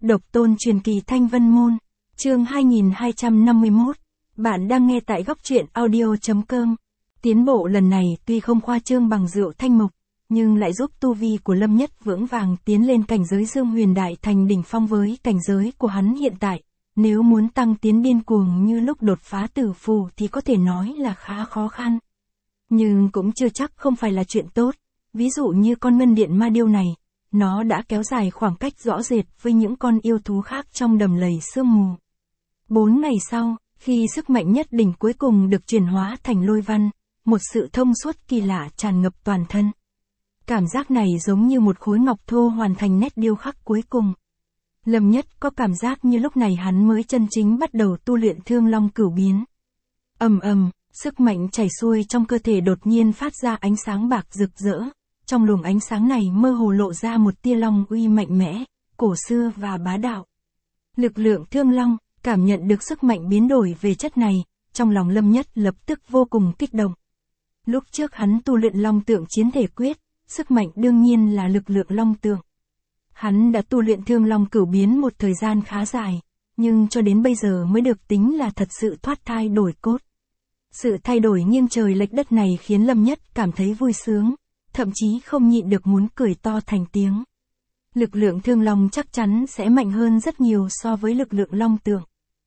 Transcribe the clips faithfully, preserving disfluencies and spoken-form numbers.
Độc tôn truyền kỳ Thanh Vân Môn, chương hai nghìn hai trăm năm mươi mốt, bạn đang nghe tại góc truyện audio.com. Tiến bộ lần này tuy không khoa trương bằng rượu thanh mục, nhưng lại giúp tu vi của Lâm Nhất vững vàng tiến lên cảnh giới Dương Huyền Đại thành đỉnh phong với cảnh giới của hắn hiện tại. Nếu muốn tăng tiến điên cuồng như lúc đột phá tử phù thì có thể nói là khá khó khăn. Nhưng cũng chưa chắc không phải là chuyện tốt, ví dụ như con ngân điện ma điêu này. Nó đã kéo dài khoảng cách rõ rệt với những con yêu thú khác trong đầm lầy sương mù. Bốn ngày sau, khi sức mạnh nhất đỉnh cuối cùng được chuyển hóa thành lôi văn, một sự thông suốt kỳ lạ tràn ngập toàn thân. Cảm giác này giống như một khối ngọc thô hoàn thành nét điêu khắc cuối cùng. Lâm Nhất có cảm giác như lúc này hắn mới chân chính bắt đầu tu luyện Thương Long Cửu Biến. Ầm ầm, sức mạnh chảy xuôi trong cơ thể đột nhiên phát ra ánh sáng bạc rực rỡ. Trong luồng ánh sáng này mơ hồ lộ ra một tia long uy mạnh mẽ, cổ xưa và bá đạo. Lực lượng Thương Long, cảm nhận được sức mạnh biến đổi về chất này, trong lòng Lâm Nhất lập tức vô cùng kích động. Lúc trước hắn tu luyện Long Tượng Chiến Thể Quyết, sức mạnh đương nhiên là lực lượng Long Tượng. Hắn đã tu luyện Thương Long Cửu Biến một thời gian khá dài, nhưng cho đến bây giờ mới được tính là thật sự thoát thai đổi cốt. Sự thay đổi nghiêng trời lệch đất này khiến Lâm Nhất cảm thấy vui sướng. Thậm chí không nhịn được muốn cười to thành tiếng. Lực lượng Thương Long chắc chắn sẽ mạnh hơn rất nhiều so với lực lượng Long Tượng.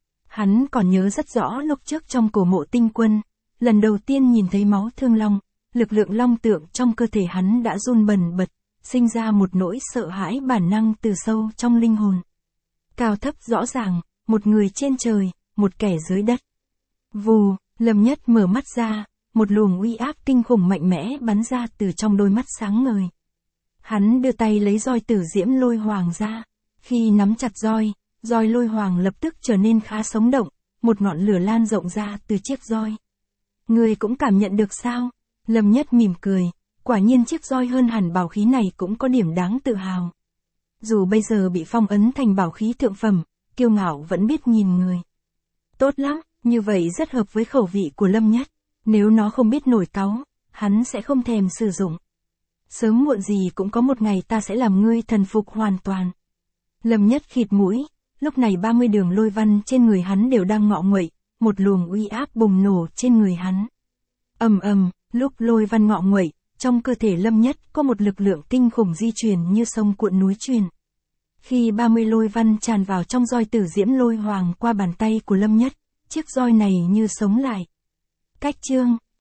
Hắn còn nhớ rất rõ lúc trước trong cổ mộ tinh quân, lần đầu tiên nhìn thấy máu Thương Long, lực lượng Long Tượng trong cơ thể hắn đã run bần bật, sinh ra một nỗi sợ hãi bản năng từ sâu trong linh hồn. Cao thấp rõ ràng, một người trên trời, một kẻ dưới đất. Vù, Lâm Nhất mở mắt ra. Một luồng uy áp kinh khủng mạnh mẽ bắn ra từ trong đôi mắt sáng ngời. Hắn đưa tay lấy roi Tử Diễm Lôi Hoàng ra. Khi nắm chặt roi, roi Lôi Hoàng lập tức trở nên khá sống động, một ngọn lửa lan rộng ra từ chiếc roi. Người cũng cảm nhận được sao? Lâm Nhất mỉm cười, quả nhiên chiếc roi hơn hẳn bảo khí này cũng có điểm đáng tự hào. Dù bây giờ bị phong ấn thành bảo khí thượng phẩm, kiêu ngạo vẫn biết nhìn người. Tốt lắm, như vậy rất hợp với khẩu vị của Lâm Nhất. Nếu nó không biết nổi cáu, hắn sẽ không thèm sử dụng. Sớm muộn gì cũng có một ngày ta sẽ làm ngươi thần phục hoàn toàn. Lâm Nhất khịt mũi, lúc này ba mươi đường lôi văn trên người hắn đều đang ngọ nguậy, một luồng uy áp bùng nổ trên người hắn. Ầm ầm, lúc lôi văn ngọ nguậy, trong cơ thể Lâm Nhất có một lực lượng kinh khủng di chuyển như sông cuộn núi truyền. Khi ba mươi lôi văn tràn vào trong roi Tử Diễm Lôi Hoàng qua bàn tay của Lâm Nhất, chiếc roi này như sống lại. Cách chương